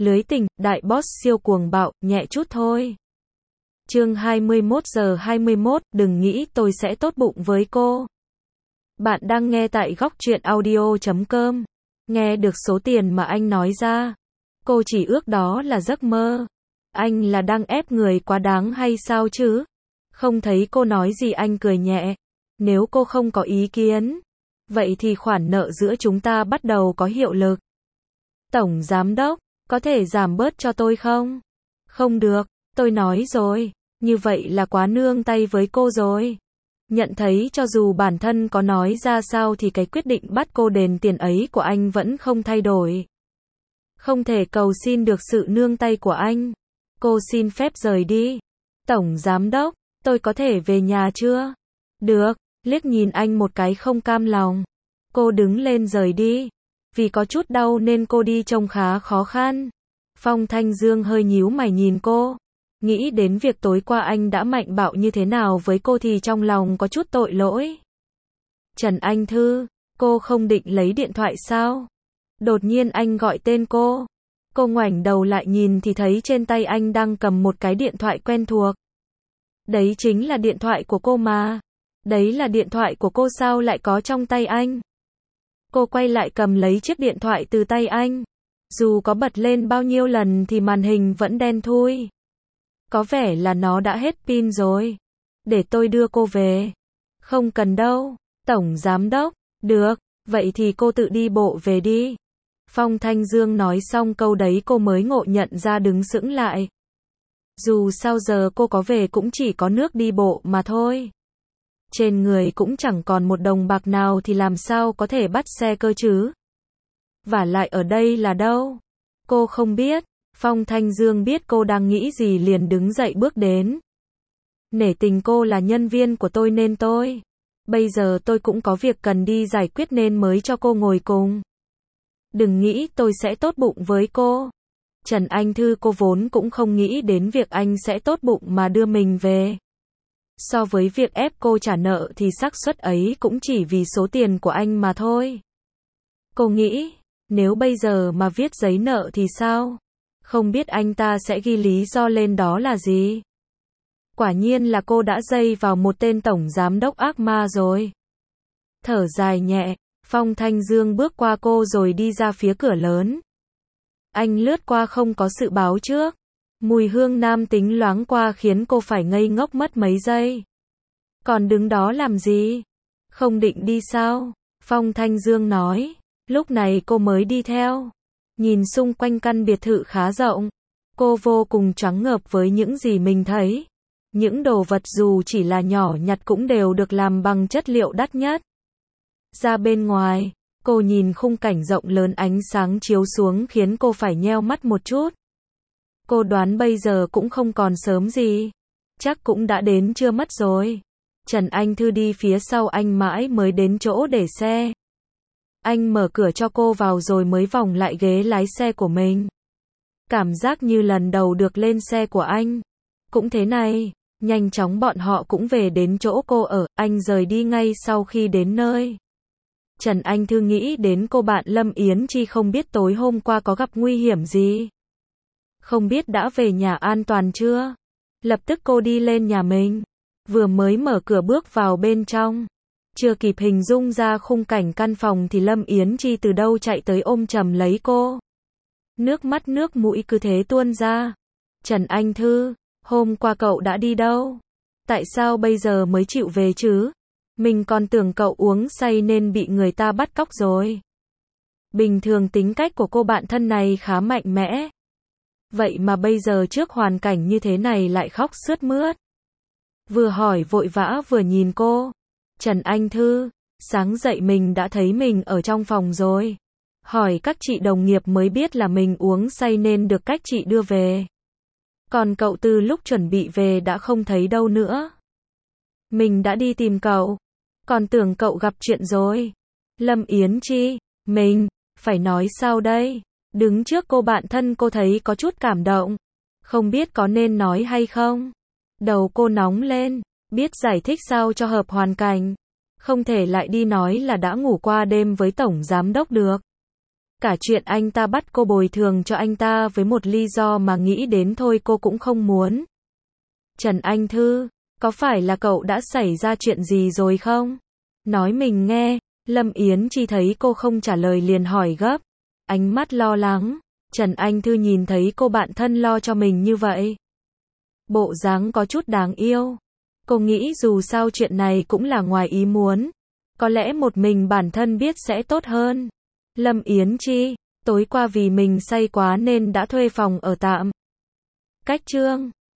Lưới tình, đại boss siêu cuồng bạo, nhẹ chút thôi. Chương 21:21, đừng nghĩ tôi sẽ tốt bụng với cô. Bạn đang nghe tại góc truyện audio.com. Nghe được số tiền mà anh nói ra. Cô chỉ ước đó là giấc mơ. Anh là đang ép người quá đáng hay sao chứ? Không thấy cô nói gì anh cười nhẹ. Nếu cô không có ý kiến, vậy thì khoản nợ giữa chúng ta bắt đầu có hiệu lực. Tổng giám đốc, có thể giảm bớt cho tôi không? Không được, tôi nói rồi, như vậy là quá nương tay với cô rồi. Nhận thấy cho dù bản thân có nói ra sao thì cái quyết định bắt cô đền tiền ấy của anh vẫn không thay đổi. Không thể cầu xin được sự nương tay của anh. Cô xin phép rời đi. Tổng giám đốc, tôi có thể về nhà chưa? Được, liếc nhìn anh một cái không cam lòng. Cô đứng lên rời đi. Vì có chút đau nên cô đi trông khá khó khăn. Phong Thanh Dương hơi nhíu mày nhìn cô. Nghĩ đến việc tối qua anh đã mạnh bạo như thế nào với cô thì trong lòng có chút tội lỗi. Trần Anh Thư, cô không định lấy điện thoại sao? Đột nhiên anh gọi tên cô. Cô ngoảnh đầu lại nhìn thì thấy trên tay anh đang cầm một cái điện thoại quen thuộc. Đấy chính là điện thoại của cô mà. Đấy là điện thoại của cô sao lại có trong tay anh? Cô quay lại cầm lấy chiếc điện thoại từ tay anh. Dù có bật lên bao nhiêu lần thì màn hình vẫn đen thui. Có vẻ là nó đã hết pin rồi. Để tôi đưa cô về. Không cần đâu. Tổng giám đốc. Được, vậy thì cô tự đi bộ về đi. Phong Thanh Dương nói xong câu đấy cô mới ngộ nhận ra đứng sững lại. Dù sao giờ cô có về cũng chỉ có nước đi bộ mà thôi. Trên người cũng chẳng còn một đồng bạc nào thì làm sao có thể bắt xe cơ chứ? Vả lại ở đây là đâu? Cô không biết. Phong Thanh Dương biết cô đang nghĩ gì liền đứng dậy bước đến. Nể tình cô là nhân viên của tôi nên bây giờ tôi cũng có việc cần đi giải quyết nên mới cho cô ngồi cùng. Đừng nghĩ tôi sẽ tốt bụng với cô. Trần Anh Thư cô vốn cũng không nghĩ đến việc anh sẽ tốt bụng mà đưa mình về. So với việc ép cô trả nợ thì xác suất ấy cũng chỉ vì số tiền của anh mà thôi. Cô nghĩ, nếu bây giờ mà viết giấy nợ thì sao? Không biết anh ta sẽ ghi lý do lên đó là gì? Quả nhiên là cô đã dây vào một tên tổng giám đốc ác ma rồi. Thở dài nhẹ, Phong Thanh Dương bước qua cô rồi đi ra phía cửa lớn. Anh lướt qua không có sự báo trước. Mùi hương nam tính loáng qua khiến cô phải ngây ngốc mất mấy giây. Còn đứng đó làm gì? Không định đi sao? Phong Thanh Dương nói. Lúc này cô mới đi theo. Nhìn xung quanh căn biệt thự khá rộng. Cô vô cùng choáng ngợp với những gì mình thấy. Những đồ vật dù chỉ là nhỏ nhặt cũng đều được làm bằng chất liệu đắt nhất. Ra bên ngoài, cô nhìn khung cảnh rộng lớn ánh sáng chiếu xuống khiến cô phải nheo mắt một chút. Cô đoán bây giờ cũng không còn sớm gì. Chắc cũng đã đến trưa mất rồi. Trần Anh Thư đi phía sau anh mãi mới đến chỗ để xe. Anh mở cửa cho cô vào rồi mới vòng lại ghế lái xe của mình. Cảm giác như lần đầu được lên xe của anh. Cũng thế này, nhanh chóng bọn họ cũng về đến chỗ cô ở, anh rời đi ngay sau khi đến nơi. Trần Anh Thư nghĩ đến cô bạn Lâm Yến Chi không biết tối hôm qua có gặp nguy hiểm gì. Không biết đã về nhà an toàn chưa? Lập tức cô đi lên nhà mình. Vừa mới mở cửa bước vào bên trong. Chưa kịp hình dung ra khung cảnh căn phòng thì Lâm Yến Chi từ đâu chạy tới ôm chầm lấy cô. Nước mắt nước mũi cứ thế tuôn ra. Trần Anh Thư, hôm qua cậu đã đi đâu? Tại sao bây giờ mới chịu về chứ? Mình còn tưởng cậu uống say nên bị người ta bắt cóc rồi. Bình thường tính cách của cô bạn thân này khá mạnh mẽ. Vậy mà bây giờ trước hoàn cảnh như thế này lại khóc sướt mướt. Vừa hỏi vội vã vừa nhìn cô. Trần Anh Thư, sáng dậy mình đã thấy mình ở trong phòng rồi. Hỏi các chị đồng nghiệp mới biết là mình uống say nên được các chị đưa về. Còn cậu từ lúc chuẩn bị về đã không thấy đâu nữa. Mình đã đi tìm cậu. Còn tưởng cậu gặp chuyện rồi. Lâm Yến Chi, mình, phải nói sao đây? Đứng trước cô bạn thân cô thấy có chút cảm động. Không biết có nên nói hay không? Đầu cô nóng lên, biết giải thích sao cho hợp hoàn cảnh. Không thể lại đi nói là đã ngủ qua đêm với tổng giám đốc được. Cả chuyện anh ta bắt cô bồi thường cho anh ta với một lý do mà nghĩ đến thôi cô cũng không muốn. Trần Anh Thư, có phải là cậu đã xảy ra chuyện gì rồi không? Nói mình nghe. Lâm Yến Chi thấy cô không trả lời liền hỏi gấp. Ánh mắt lo lắng. Trần Anh Thư nhìn thấy cô bạn thân lo cho mình như vậy. Bộ dáng có chút đáng yêu. Cô nghĩ dù sao chuyện này cũng là ngoài ý muốn. Có lẽ một mình bản thân biết sẽ tốt hơn. Lâm Yến Chi, tối qua vì mình say quá nên đã thuê phòng ở tạm. Cách Chương